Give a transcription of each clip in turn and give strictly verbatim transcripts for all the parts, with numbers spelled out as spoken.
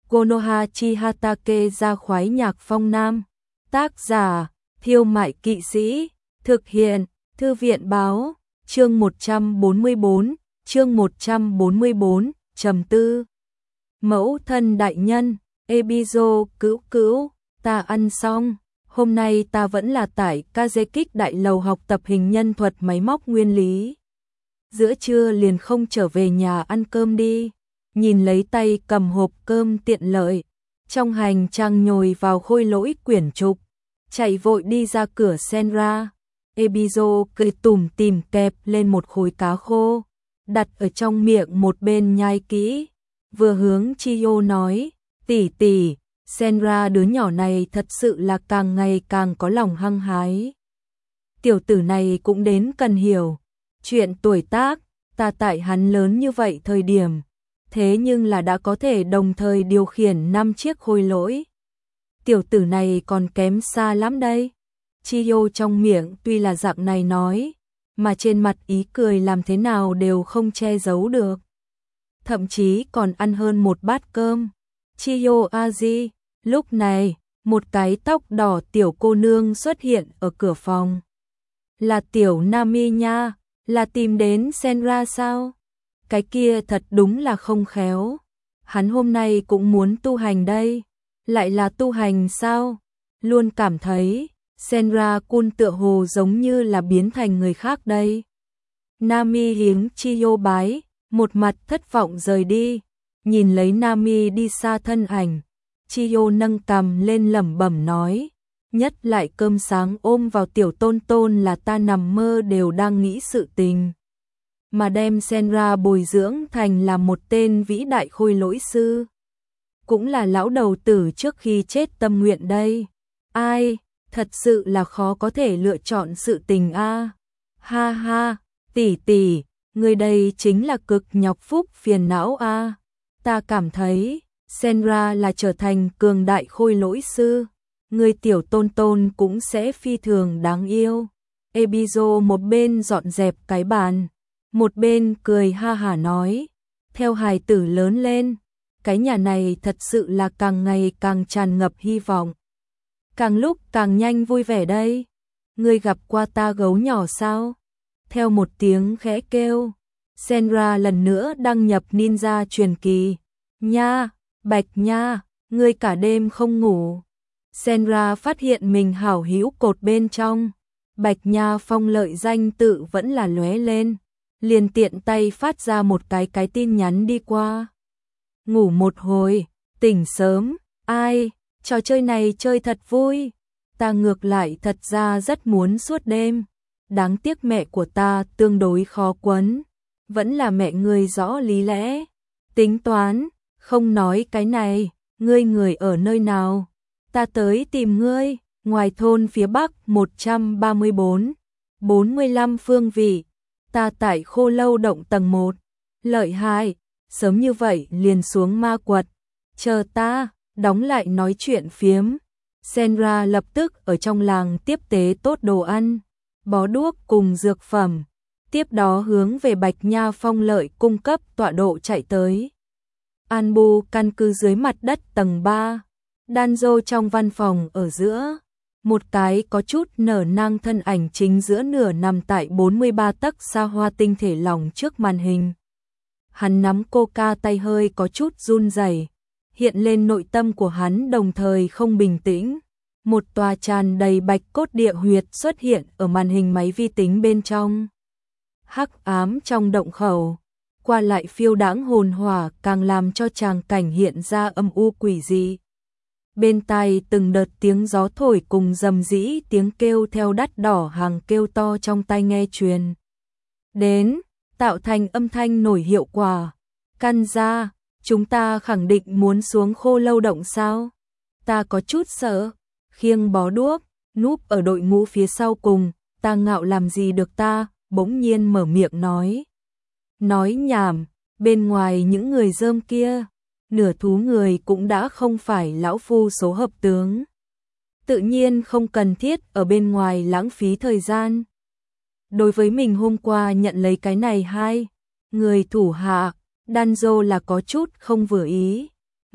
Konoha Chihatake ra khoái nhạc phong nam. Tác giả, Thiêu Mại Kỵ Sĩ. Thực hiện, Thư viện Báo. Chương một trăm bốn mươi bốn, chương một trăm bốn mươi bốn, trầm tư. Mẫu thân đại nhân, Ebizo cữu cữu, ta ăn xong. Hôm nay ta vẫn là tại Kazekik đại lầu học tập hình nhân thuật máy móc nguyên lý. Giữa trưa liền không trở về nhà ăn cơm đi. Nhìn lấy tay cầm hộp cơm tiện lợi, trong hành trang nhồi vào khôi lỗi quyển trục, chạy vội đi ra cửa Senra. Ebizo cười tủm tỉm kẹp lên một khối cá khô, đặt ở trong miệng một bên nhai kỹ, vừa hướng Chiyo nói, tỷ tỷ, Senra đứa nhỏ này thật sự là càng ngày càng có lòng hăng hái. Tiểu tử này cũng đến cần hiểu, chuyện tuổi tác, ta tại hắn lớn như vậy thời điểm, thế nhưng là đã có thể đồng thời điều khiển năm chiếc khôi lỗi. Tiểu tử này còn kém xa lắm đây. Chiyo trong miệng tuy là dạng này nói, mà trên mặt ý cười làm thế nào đều không che giấu được. Thậm chí còn ăn hơn một bát cơm. Chiyo Aji, lúc này, một cái tóc đỏ tiểu cô nương xuất hiện ở cửa phòng. Là tiểu Nami nha, là tìm đến Senra sao? Cái kia thật đúng là không khéo. Hắn hôm nay cũng muốn tu hành đây. Lại là tu hành sao? Luôn cảm thấy Senra-kun tựa hồ giống như là biến thành người khác đây. Nami hiếng Chiyo bái, một mặt thất vọng rời đi. Nhìn lấy Nami đi xa thân ảnh, Chiyo nâng cằm lên lẩm bẩm nói, nhất lại cơm sáng ôm vào tiểu tôn tôn là ta nằm mơ đều đang nghĩ sự tình. Mà đem Senra bồi dưỡng thành là một tên vĩ đại khôi lỗi sư. Cũng là lão đầu tử trước khi chết tâm nguyện đây. Ai, thật sự là khó có thể lựa chọn sự tình a. Ha ha, tỷ tỷ, người đây chính là cực nhọc phúc phiền não a. Ta cảm thấy, Senra là trở thành cường đại khôi lỗi sư. Người tiểu tôn tôn cũng sẽ phi thường đáng yêu. Ebizo một bên dọn dẹp cái bàn, một bên cười ha hả nói, theo hài tử lớn lên, cái nhà này thật sự là càng ngày càng tràn ngập hy vọng. Càng lúc càng nhanh vui vẻ đây. Ngươi gặp qua ta gấu nhỏ sao? Theo một tiếng khẽ kêu, Senra lần nữa đăng nhập ninja truyền kỳ. Nha, Bạch nha, ngươi cả đêm không ngủ. Senra phát hiện mình hảo hữu cột bên trong. Bạch nha phong lợi danh tự vẫn là lóe lên. Liền tiện tay phát ra một cái cái tin nhắn đi qua. Ngủ một hồi, tỉnh sớm, ai, trò chơi này chơi thật vui. Ta ngược lại thật ra rất muốn suốt đêm. Đáng tiếc mẹ của ta tương đối khó quấn. Vẫn là mẹ ngươi rõ lý lẽ. Tính toán, không nói cái này, ngươi người ở nơi nào? Ta tới tìm ngươi, ngoài thôn phía bắc một trăm ba mươi bốn, bốn mươi lăm phương vị. Ta tại Khô Lâu động tầng một. Lợi hại, sớm như vậy liền xuống ma quật. Chờ ta, đóng lại nói chuyện phiếm. Senra lập tức ở trong làng tiếp tế tốt đồ ăn, bó đuốc cùng dược phẩm. Tiếp đó hướng về Bạch Nha Phong Lợi cung cấp tọa độ chạy tới. Anbu căn cứ dưới mặt đất tầng ba. Danzo trong văn phòng ở giữa. Một cái có chút nở nang thân ảnh chính giữa nửa nằm tại bốn mươi ba tấc xa hoa tinh thể lỏng trước màn hình. Hắn nắm coca tay hơi có chút run rẩy, hiện lên nội tâm của hắn đồng thời không bình tĩnh. Một tòa tràn đầy bạch cốt địa huyệt xuất hiện ở màn hình máy vi tính bên trong. Hắc ám trong động khẩu, qua lại phiêu đãng hồn hỏa càng làm cho tràng cảnh hiện ra âm u quỷ dị. Bên tai từng đợt tiếng gió thổi cùng rầm rĩ tiếng kêu theo đắt đỏ hàng kêu to trong tai nghe truyền đến, tạo thành âm thanh nổi hiệu quả. Căn ra, chúng ta khẳng định muốn xuống Khô Lâu động sao? Ta có chút sợ, khiêng bó đuốc, núp ở đội ngũ phía sau cùng, ta ngạo làm gì được ta, bỗng nhiên mở miệng nói. Nói nhảm, bên ngoài những người rơm kia, nửa thú người cũng đã không phải lão phu số hợp tướng. Tự nhiên không cần thiết ở bên ngoài lãng phí thời gian. Đối với mình hôm qua nhận lấy cái này hai người thủ hạ, Danzo là có chút không vừa ý.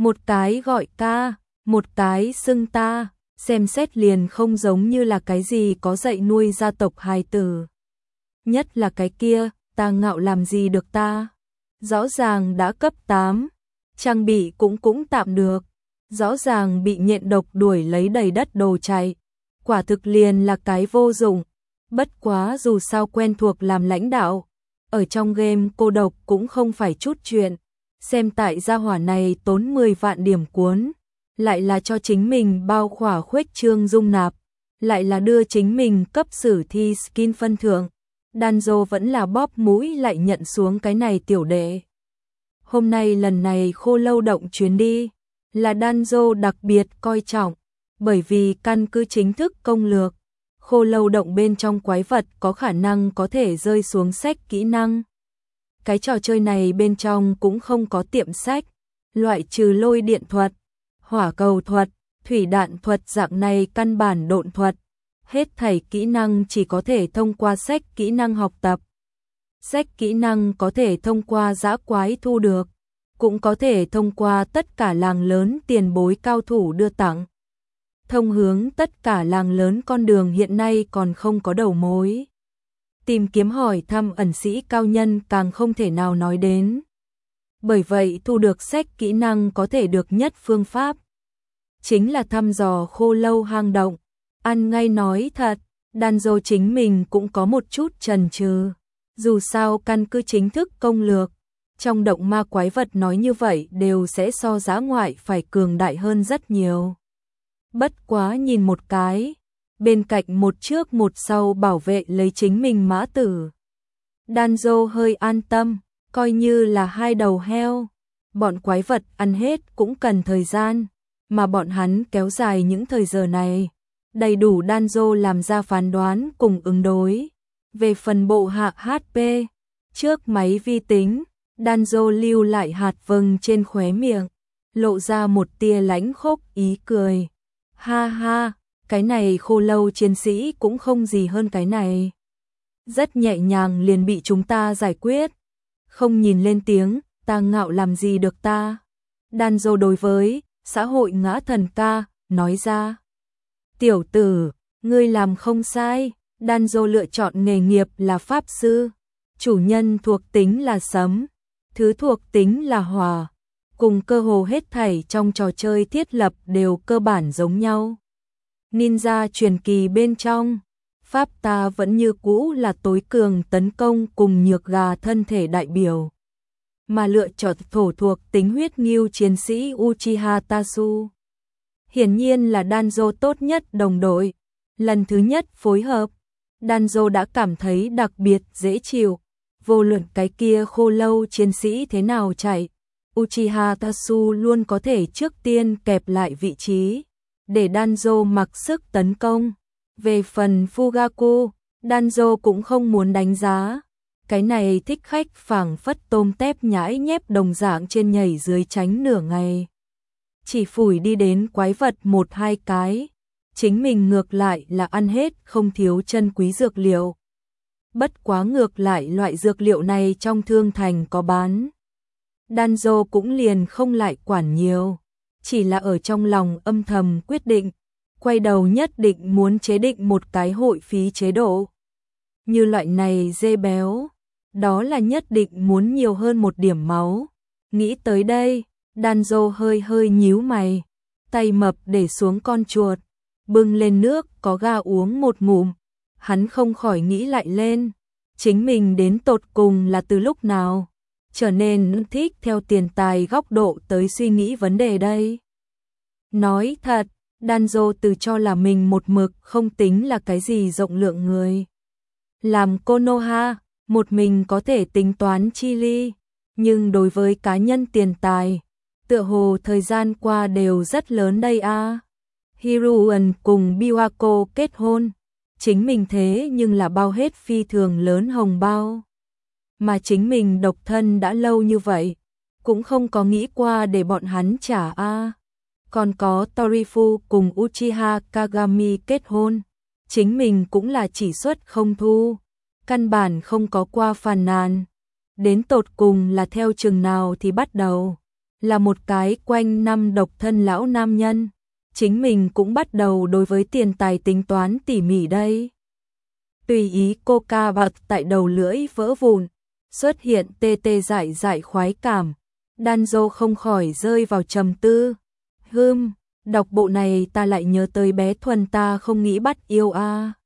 một cái gọi ca, một cái xưng ta, xem xét liền không giống như là cái gì có dạy nuôi gia tộc hài tử. Nhất là cái kia, ta ngạo làm gì được ta? Rõ ràng đã cấp tám, trang bị cũng cũng tạm được, rõ ràng bị nhện độc đuổi lấy đầy đất đồ chạy, quả thực liền là cái vô dụng. Bất quá dù sao quen thuộc làm lãnh đạo, ở trong game cô độc cũng không phải chút chuyện, xem tại gia hỏa này tốn mười vạn điểm cuốn, lại là cho chính mình bao khỏa khuếch trương dung nạp, lại là đưa chính mình cấp sử thi skin phân thưởng. Danzo vẫn là bóp mũi lại nhận xuống cái này tiểu đệ. Hôm nay lần này Khô Lâu Động chuyến đi, là Danzo đặc biệt coi trọng, bởi vì căn cứ chính thức công lược, Khô Lâu Động bên trong quái vật có khả năng có thể rơi xuống sách kỹ năng. Cái trò chơi này bên trong cũng không có tiệm sách, loại trừ lôi điện thuật, hỏa cầu thuật, thủy đạn thuật dạng này căn bản độn thuật. Hết thảy kỹ năng chỉ có thể thông qua sách kỹ năng học tập. Sách kỹ năng có thể thông qua dã quái thu được, cũng có thể thông qua tất cả làng lớn tiền bối cao thủ đưa tặng. Thông hướng tất cả làng lớn con đường hiện nay còn không có đầu mối. Tìm kiếm hỏi thăm ẩn sĩ cao nhân càng không thể nào nói đến. Bởi vậy thu được sách kỹ năng có thể được nhất phương pháp. Chính là thăm dò khô lâu hang động. Ăn ngay nói thật, Danzo chính mình cũng có một chút chần chừ. Dù sao căn cứ chính thức công lược, trong động ma quái vật nói như vậy đều sẽ so dã ngoại phải cường đại hơn rất nhiều. Bất quá nhìn một cái, bên cạnh một trước một sau bảo vệ lấy chính mình mã tử. Danzo hơi an tâm, coi như là hai đầu heo. Bọn quái vật ăn hết cũng cần thời gian, mà bọn hắn kéo dài những thời giờ này. Đầy đủ Danzo làm ra phán đoán cùng ứng đối. Về phần bộ hạ hát pê, trước máy vi tính, Danzo lưu lại hạt vừng trên khóe miệng, lộ ra một tia lãnh khốc ý cười. Ha ha, cái này khô lâu chiến sĩ cũng không gì hơn cái này. Rất nhẹ nhàng liền bị chúng ta giải quyết. Không nhìn lên tiếng, ta ngạo làm gì được ta. Danzo đối với xã hội ngã thần ca, nói ra. Tiểu tử, ngươi làm không sai. Danzo lựa chọn nghề nghiệp là pháp sư. Chủ nhân thuộc tính là sấm, thứ thuộc tính là hỏa. Cùng cơ hồ hết thảy trong trò chơi thiết lập đều cơ bản giống nhau. Ninja truyền kỳ bên trong, pháp ta vẫn như cũ là tối cường tấn công cùng nhược gà thân thể đại biểu. Mà lựa chọn thổ thuộc tính huyết ngưu chiến sĩ Uchiha Tasu. Hiển nhiên là Danzo tốt nhất đồng đội. Lần thứ nhất phối hợp, Danzo đã cảm thấy đặc biệt dễ chịu. Vô luận cái kia khô lâu chiến sĩ thế nào chạy, Uchiha Tasu luôn có thể trước tiên kẹp lại vị trí, để Danzo mặc sức tấn công. Về phần Fugaku, Danzo cũng không muốn đánh giá. Cái này thích khách phảng phất tôm tép nhãi nhép đồng dạng trên nhảy dưới tránh nửa ngày. Chỉ phủi đi đến quái vật một hai cái, chính mình ngược lại là ăn hết không thiếu chân quý dược liệu. Bất quá ngược lại loại dược liệu này trong thương thành có bán. Danzo cũng liền không lại quản nhiều, chỉ là ở trong lòng âm thầm quyết định, quay đầu nhất định muốn chế định một cái hội phí chế độ. Như loại này dê béo, đó là nhất định muốn nhiều hơn một điểm máu. Nghĩ tới đây, Danzo hơi hơi nhíu mày, tay mập để xuống con chuột, bưng lên nước có ga uống một ngụm. Hắn không khỏi nghĩ lại lên, chính mình đến tột cùng là từ lúc nào trở nên thích theo tiền tài góc độ tới suy nghĩ vấn đề đây. Nói thật, Danzo tự cho là mình một mực không tính là cái gì rộng lượng người. Làm Konoha, một mình có thể tính toán chi ly, nhưng đối với cá nhân tiền tài, tựa hồ thời gian qua đều rất lớn đây a. À. Hiruan cùng Biwako kết hôn, chính mình thế nhưng là bao hết phi thường lớn hồng bao. Mà chính mình độc thân đã lâu như vậy, cũng không có nghĩ qua để bọn hắn trả a. À. Còn có Torifu cùng Uchiha Kagami kết hôn, chính mình cũng là chỉ xuất không thu, căn bản không có qua phàn nàn. Đến tột cùng là theo chừng nào thì bắt đầu, là một cái quanh năm độc thân lão nam nhân. Chính mình cũng bắt đầu đối với tiền tài tính toán tỉ mỉ đây. Tùy ý coca bạc tại đầu lưỡi vỡ vụn, xuất hiện tê tê dại dại khoái cảm. Danzo không khỏi rơi vào trầm tư. Hừm, đọc bộ này ta lại nhớ tới bé Thuần ta không nghĩ bắt yêu a. À.